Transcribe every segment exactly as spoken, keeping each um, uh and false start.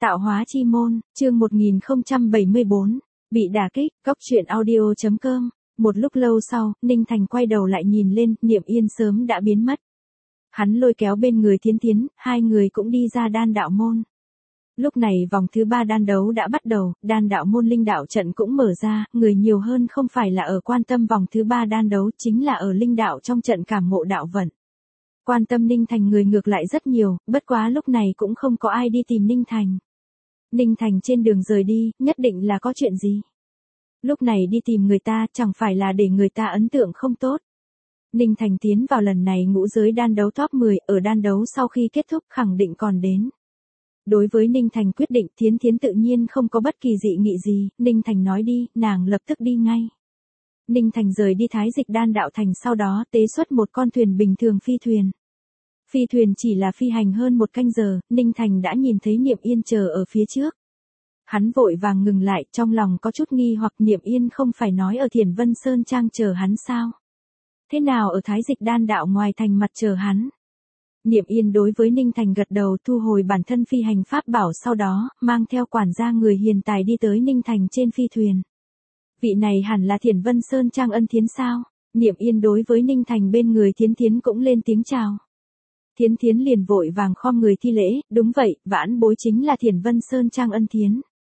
Tạo hóa chi môn, chương một nghìn không trăm bảy mươi bốn, bị đả kích, cóc truyện audio chấm com. Một lúc lâu sau, Ninh Thành quay đầu lại nhìn lên, Niệm Yên sớm đã biến mất. Hắn lôi kéo bên người Thiến Thiến, hai người cũng đi ra đan đạo môn. Lúc này vòng thứ ba đan đấu đã bắt đầu, đan đạo môn linh đạo trận cũng mở ra, người nhiều hơn không phải là ở quan tâm vòng thứ ba đan đấu, chính là ở linh đạo trong trận cảm ngộ đạo vận. Quan tâm Ninh Thành người ngược lại rất nhiều, bất quá lúc này cũng không có ai đi tìm Ninh Thành. Ninh Thành trên đường rời đi, nhất định là có chuyện gì. Lúc này đi tìm người ta chẳng phải là để người ta ấn tượng không tốt. Ninh Thành tiến vào lần này ngũ giới đan đấu top mười, ở đan đấu sau khi kết thúc khẳng định còn đến. Đối với Ninh Thành quyết định, Thiến Thiến tự nhiên không có bất kỳ dị nghị gì, Ninh Thành nói đi, nàng lập tức đi ngay. Ninh Thành rời đi Thái Dịch Đan Đạo Thành, sau đó tế xuất một con thuyền bình thường phi thuyền. Phi thuyền chỉ là phi hành hơn một canh giờ, Ninh Thành đã nhìn thấy Niệm Yên chờ ở phía trước. Hắn vội vàng ngừng lại, trong lòng có chút nghi hoặc, Niệm Yên không phải nói ở Thiền Vân Sơn Trang chờ hắn sao? Thế nào ở Thái Dịch Đan Đạo ngoài thành mặt chờ hắn? Niệm Yên đối với Ninh Thành gật đầu, thu hồi bản thân phi hành pháp bảo, sau đó mang theo quản gia người hiền tài đi tới Ninh Thành trên phi thuyền. Vị này hẳn là Thiền Vân Sơn Trang Ân Thiến sao? Niệm Yên đối với Ninh Thành bên người Thiến Thiến cũng lên tiếng chào. Thiến Thiến liền vội vàng khom người thi lễ, đúng vậy, vãn bối chính là Thiền Vân Sơn Trang Ân Thiến.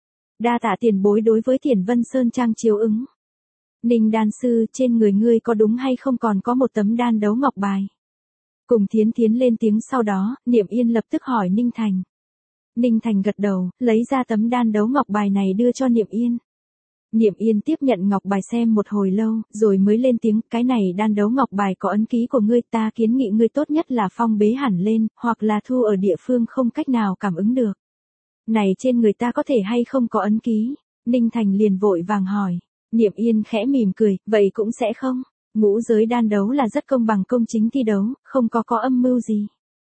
Đa tạ tiền bối đối với Thiền Vân Sơn Trang chiếu ứng. Ninh đan sư, trên người ngươi có đúng hay không còn có một tấm đan đấu ngọc bài? Cùng Thiến Thiến lên tiếng, sau đó, Niệm Yên lập tức hỏi Ninh Thành. Ninh Thành gật đầu, lấy ra tấm đan đấu ngọc bài này đưa cho Niệm Yên. Niệm Yên tiếp nhận ngọc bài xem một hồi lâu, rồi mới lên tiếng, cái này đan đấu ngọc bài có ấn ký của ngươi, ta kiến nghị ngươi tốt nhất là phong bế hẳn lên, hoặc là thu ở địa phương không cách nào cảm ứng được. Này trên người ta có thể hay không có ấn ký? Ninh Thành liền vội vàng hỏi. Niệm Yên khẽ mỉm cười, vậy cũng sẽ không. Ngũ giới đan đấu là rất công bằng công chính thi đấu, không có có âm mưu gì.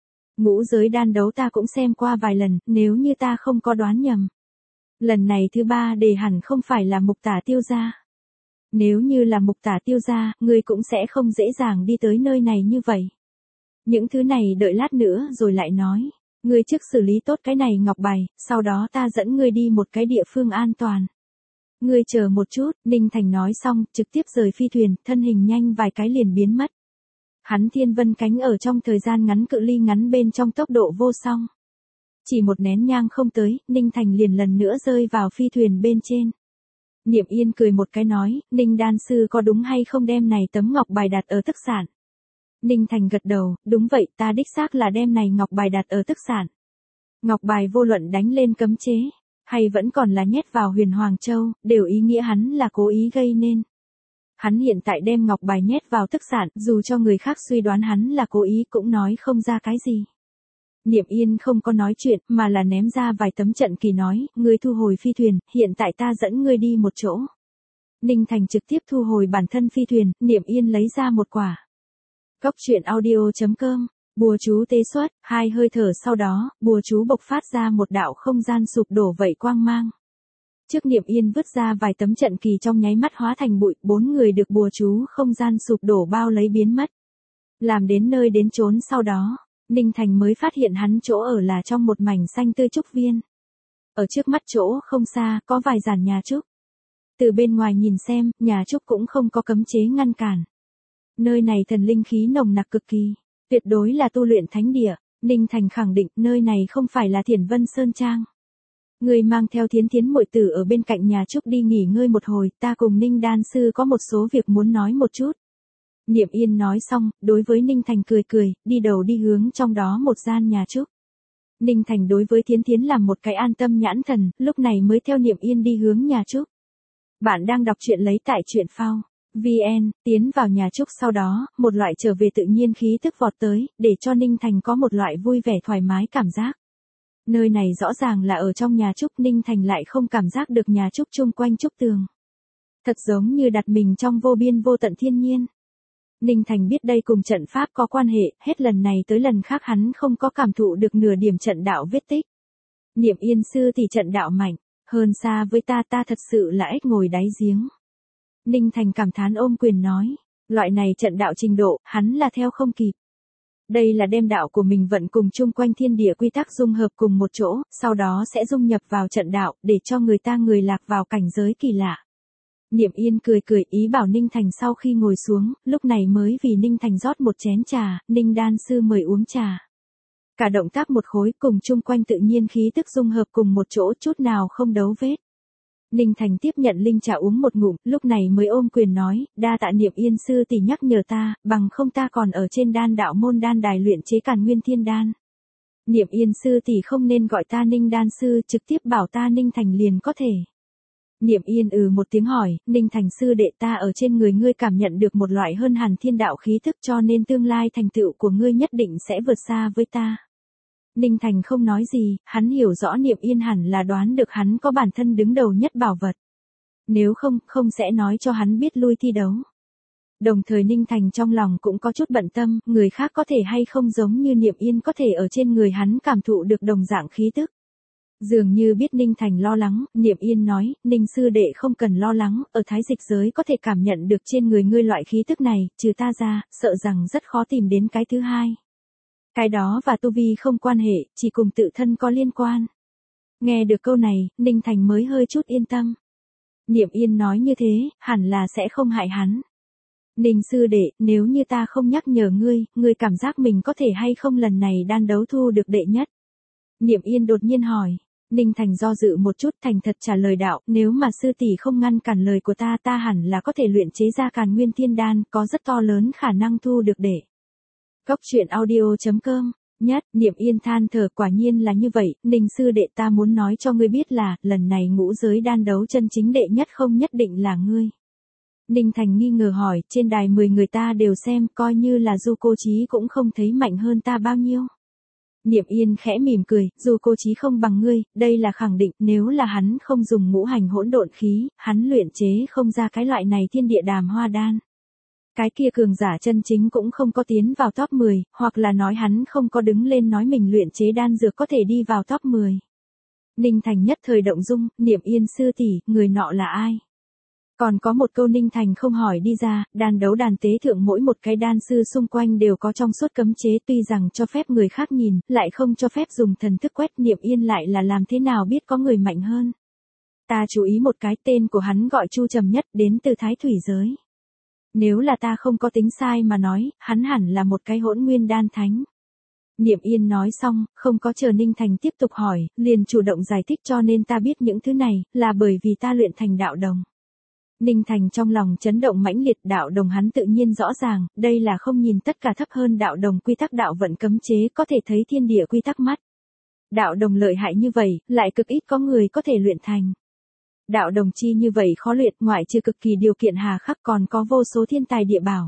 Ngũ giới đan đấu ta cũng xem qua vài lần, nếu như ta không có đoán nhầm. Lần này thứ ba đề hẳn không phải là Mục Tả Tiêu gia. Nếu như là Mục Tả Tiêu gia, ngươi cũng sẽ không dễ dàng đi tới nơi này như vậy. Những thứ này đợi lát nữa rồi lại nói. Ngươi trước xử lý tốt cái này ngọc bài, sau đó ta dẫn ngươi đi một cái địa phương an toàn. Ngươi chờ một chút, Ninh Thành nói xong, trực tiếp rời phi thuyền, thân hình nhanh vài cái liền biến mất. Hắn thiên vân cánh ở trong thời gian ngắn, cự ly ngắn bên trong tốc độ vô song. Chỉ một nén nhang không tới, Ninh Thành liền lần nữa rơi vào phi thuyền bên trên. Niệm Yên cười một cái nói, Ninh đan sư có đúng hay không đem này tấm ngọc bài đặt ở tức sản? Ninh Thành gật đầu, đúng vậy, ta đích xác là đem này ngọc bài đặt ở tức sản. Ngọc bài vô luận đánh lên cấm chế, hay vẫn còn là nhét vào Huyền Hoàng Châu, đều ý nghĩa hắn là cố ý gây nên. Hắn hiện tại đem ngọc bài nhét vào tức sản, dù cho người khác suy đoán hắn là cố ý cũng nói không ra cái gì. Niệm Yên không có nói chuyện, mà là ném ra vài tấm trận kỳ nói, ngươi thu hồi phi thuyền, hiện tại ta dẫn ngươi đi một chỗ. Ninh Thành trực tiếp thu hồi bản thân phi thuyền, Niệm Yên lấy ra một quả. Cóc truyện audio chấm com, bùa chú tế xuất, hai hơi thở sau đó, bùa chú bộc phát ra một đạo không gian sụp đổ vậy quang mang. Trước Niệm Yên vứt ra vài tấm trận kỳ trong nháy mắt hóa thành bụi, bốn người được bùa chú không gian sụp đổ bao lấy biến mất. Làm đến nơi đến chốn sau đó, Ninh Thành mới phát hiện hắn chỗ ở là trong một mảnh xanh tươi trúc viên. Ở trước mắt chỗ không xa, có vài giàn nhà trúc. Từ bên ngoài nhìn xem, nhà trúc cũng không có cấm chế ngăn cản. Nơi này thần linh khí nồng nặc cực kỳ, tuyệt đối là tu luyện thánh địa. Ninh Thành khẳng định nơi này không phải là Thiền Vân Sơn Trang. Người mang theo Thiến Thiến muội tử ở bên cạnh nhà trúc đi nghỉ ngơi một hồi, ta cùng Ninh đan sư có một số việc muốn nói một chút. Niệm Yên nói xong, đối với Ninh Thành cười cười, đi đầu đi hướng trong đó một gian nhà trúc. Ninh Thành đối với Thiến Thiến làm một cái an tâm nhãn thần, lúc này mới theo Niệm Yên đi hướng nhà trúc. Bạn đang đọc truyện lấy tại truyện phao. vê en, tiến vào nhà trúc sau đó, một loại trở về tự nhiên khí tức vọt tới, để cho Ninh Thành có một loại vui vẻ thoải mái cảm giác. Nơi này rõ ràng là ở trong nhà trúc, Ninh Thành lại không cảm giác được nhà trúc chung quanh trúc tường. Thật giống như đặt mình trong vô biên vô tận thiên nhiên. Ninh Thành biết đây cùng trận pháp có quan hệ, hết lần này tới lần khác hắn không có cảm thụ được nửa điểm trận đạo vết tích. Niệm Yên sư thì trận đạo mạnh, hơn xa với ta, ta thật sự là ếch ngồi đáy giếng. Ninh Thành cảm thán ôm quyền nói, loại này trận đạo trình độ, hắn là theo không kịp. Đây là đem đạo của mình vận cùng chung quanh thiên địa quy tắc dung hợp cùng một chỗ, sau đó sẽ dung nhập vào trận đạo, để cho người ta người lạc vào cảnh giới kỳ lạ. Niệm Yên cười cười ý bảo Ninh Thành sau khi ngồi xuống, lúc này mới vì Ninh Thành rót một chén trà, Ninh đan sư mời uống trà. Cả động tác một khối cùng chung quanh tự nhiên khí tức dung hợp cùng một chỗ chút nào không đấu vết. Ninh Thành tiếp nhận linh trà uống một ngụm, lúc này mới ôm quyền nói, đa tạ Niệm Yên sư tỷ nhắc nhở ta, bằng không ta còn ở trên đan đạo môn đan đài luyện chế Càn Nguyên Thiên Đan. Niệm Yên sư tỷ không nên gọi ta Ninh đan sư, trực tiếp bảo ta Ninh Thành liền có thể. Niệm Yên ừ một tiếng hỏi, Ninh Thành sư đệ ta ở trên người ngươi cảm nhận được một loại hơn hàn thiên đạo khí thức cho nên tương lai thành tựu của ngươi nhất định sẽ vượt xa với ta. Ninh Thành không nói gì, hắn hiểu rõ Niệm Yên hẳn là đoán được hắn có bản thân đứng đầu nhất bảo vật. Nếu không, không sẽ nói cho hắn biết lui thi đấu. Đồng thời Ninh Thành trong lòng cũng có chút bận tâm, người khác có thể hay không giống như Niệm Yên có thể ở trên người hắn cảm thụ được đồng dạng khí tức. Dường như biết Ninh Thành lo lắng, Niệm Yên nói, Ninh sư đệ không cần lo lắng, ở thái dịch giới có thể cảm nhận được trên người ngươi loại khí tức này, trừ ta ra, sợ rằng rất khó tìm đến cái thứ hai. Cái đó và tu vi không quan hệ, chỉ cùng tự thân có liên quan. Nghe được câu này, Ninh Thành mới hơi chút yên tâm. Niệm Yên nói như thế, hẳn là sẽ không hại hắn. Ninh sư đệ, nếu như ta không nhắc nhở ngươi, ngươi cảm giác mình có thể hay không lần này đan đấu thu được đệ nhất? Niệm Yên đột nhiên hỏi. Ninh Thành do dự một chút thành thật trả lời đạo, nếu mà sư tỷ không ngăn cản lời của ta ta hẳn là có thể luyện chế ra Càn Nguyên Thiên Đan, có rất to lớn khả năng thu được đệ. Góc truyện audio chấm com, nhất, Niệm Yên than thở quả nhiên là như vậy, Ninh sư đệ ta muốn nói cho ngươi biết là, lần này ngũ giới đan đấu chân chính đệ nhất không nhất định là ngươi. Ninh Thành nghi ngờ hỏi, trên đài mười người ta đều xem, coi như là Du Cô Chí cũng không thấy mạnh hơn ta bao nhiêu. Niệm Yên khẽ mỉm cười, dù Cô Chí không bằng ngươi, đây là khẳng định, nếu là hắn không dùng ngũ hành hỗn độn khí, hắn luyện chế không ra cái loại này thiên địa đàm hoa đan. Cái kia cường giả chân chính cũng không có tiến vào top mười, hoặc là nói hắn không có đứng lên nói mình luyện chế đan dược có thể đi vào top mười. Ninh Thành nhất thời động dung, Niệm Yên sư tỷ, người nọ là ai? Còn có một câu Ninh Thành không hỏi đi ra, đan đấu đàn tế thượng mỗi một cái đan sư xung quanh đều có trong suốt cấm chế tuy rằng cho phép người khác nhìn, lại không cho phép dùng thần thức quét. Niệm Yên lại là làm thế nào biết có người mạnh hơn. Ta chú ý một cái tên của hắn gọi Chu Trầm Nhất đến từ Thái Thủy giới. Nếu là ta không có tính sai mà nói, hắn hẳn là một cái hỗn nguyên đan thánh. Niệm Yên nói xong, không có chờ Ninh Thành tiếp tục hỏi, liền chủ động giải thích cho nên ta biết những thứ này, là bởi vì ta luyện thành đạo đồng. Ninh Thành trong lòng chấn động mãnh liệt, đạo đồng hắn tự nhiên rõ ràng, đây là không nhìn tất cả thấp hơn đạo đồng quy tắc đạo vận cấm chế có thể thấy thiên địa quy tắc mắt. Đạo đồng lợi hại như vậy, lại cực ít có người có thể luyện thành. Đạo đồng chi như vậy khó luyện, ngoại trừ cực kỳ điều kiện hà khắc còn có vô số thiên tài địa bảo.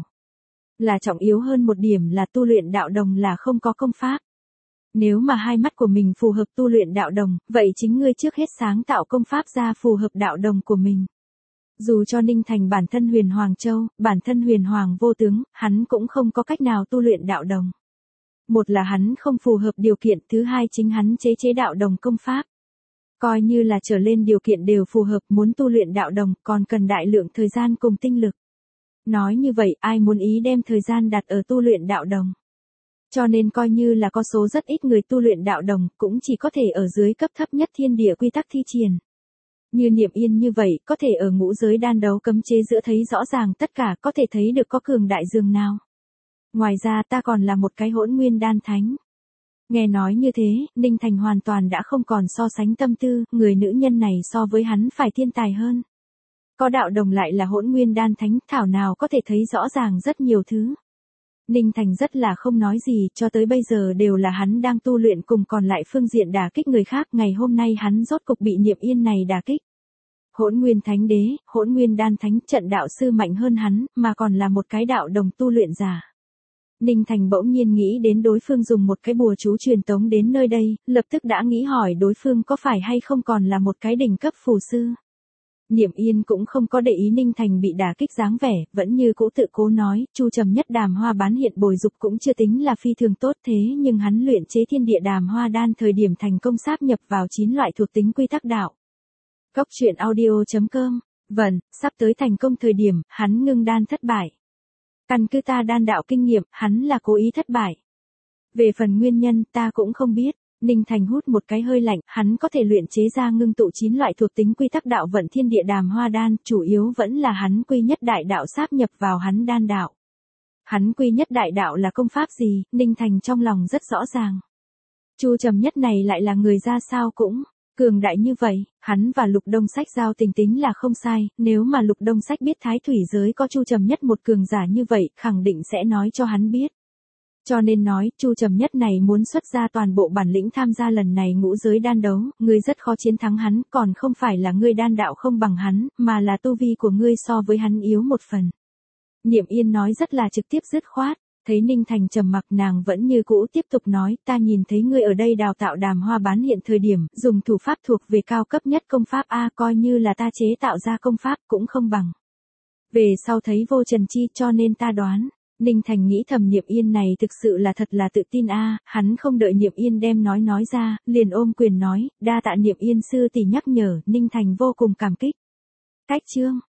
Là trọng yếu hơn một điểm là tu luyện đạo đồng là không có công pháp. Nếu mà hai mắt của mình phù hợp tu luyện đạo đồng, vậy chính ngươi trước hết sáng tạo công pháp ra phù hợp đạo đồng của mình. Dù cho Ninh Thành bản thân huyền Hoàng Châu, bản thân huyền Hoàng vô tướng, hắn cũng không có cách nào tu luyện đạo đồng. Một là hắn không phù hợp điều kiện, thứ hai chính hắn chế chế đạo đồng công pháp. Coi như là trở lên điều kiện đều phù hợp, muốn tu luyện đạo đồng còn cần đại lượng thời gian cùng tinh lực. Nói như vậy ai muốn ý đem thời gian đặt ở tu luyện đạo đồng. Cho nên coi như là có số rất ít người tu luyện đạo đồng, cũng chỉ có thể ở dưới cấp thấp nhất thiên địa quy tắc thi triển. Như Niệm Yên như vậy, có thể ở ngũ giới đan đấu cấm chế giữa thấy rõ ràng tất cả, có thể thấy được có cường đại dường nào. Ngoài ra ta còn là một cái hỗn nguyên đan thánh. Nghe nói như thế, Ninh Thành hoàn toàn đã không còn so sánh tâm tư, người nữ nhân này so với hắn phải thiên tài hơn. Có đạo đồng lại là hỗn nguyên đan thánh, thảo nào có thể thấy rõ ràng rất nhiều thứ. Ninh Thành rất là không nói gì, cho tới bây giờ đều là hắn đang tu luyện cùng còn lại phương diện đả kích người khác, ngày hôm nay hắn rốt cục bị Niệm Yên này đả kích. Hỗn nguyên thánh đế, hỗn nguyên đan thánh, trận đạo sư mạnh hơn hắn, mà còn là một cái đạo đồng tu luyện giả. Ninh Thành bỗng nhiên nghĩ đến đối phương dùng một cái bùa chú truyền tống đến nơi đây, lập tức đã nghĩ hỏi đối phương có phải hay không còn là một cái đỉnh cấp phù sư. Niệm Yên cũng không có để ý Ninh Thành bị đả kích dáng vẻ, vẫn như cũ tự cố nói, Chu Trầm Nhất đàm hoa bán hiện bồi dục cũng chưa tính là phi thường tốt thế nhưng hắn luyện chế thiên địa đàm hoa đan thời điểm thành công sáp nhập vào chín loại thuộc tính quy tắc đạo. Góc truyện audio chấm com, vâng, sắp tới thành công thời điểm, hắn ngưng đan thất bại. Căn cứ ta đan đạo kinh nghiệm, hắn là cố ý thất bại. Về phần nguyên nhân ta cũng không biết. Ninh Thành hút một cái hơi lạnh, hắn có thể luyện chế ra ngưng tụ chín loại thuộc tính quy tắc đạo vận thiên địa đàm hoa đan, chủ yếu vẫn là hắn quy nhất đại đạo sáp nhập vào hắn đan đạo. Hắn quy nhất đại đạo là công pháp gì, Ninh Thành trong lòng rất rõ ràng. Chu Trầm Nhất này lại là người ra sao cũng cường đại như vậy, hắn và Lục Đông Sách giao tình tính là không sai, nếu mà Lục Đông Sách biết Thái Thủy giới có Chu Trầm Nhất một cường giả như vậy, khẳng định sẽ nói cho hắn biết. Cho nên nói, Chu Trầm Nhất này muốn xuất ra toàn bộ bản lĩnh tham gia lần này ngũ giới đan đấu, ngươi rất khó chiến thắng hắn, còn không phải là ngươi đan đạo không bằng hắn, mà là tu vi của ngươi so với hắn yếu một phần. Niệm Yên nói rất là trực tiếp dứt khoát, thấy Ninh Thành trầm mặc nàng vẫn như cũ tiếp tục nói, ta nhìn thấy ngươi ở đây đào tạo đàm hoa bán hiện thời điểm, dùng thủ pháp thuộc về cao cấp nhất công pháp A, coi như là ta chế tạo ra công pháp cũng không bằng. Về sau thấy vô trần chi cho nên ta đoán. Ninh Thành nghĩ thầm Niệm Yên này thực sự là thật là tự tin a, hắn không đợi Niệm Yên đem nói nói ra, liền ôm quyền nói, đa tạ Niệm Yên sư tỷ nhắc nhở, Ninh Thành vô cùng cảm kích. Cách chương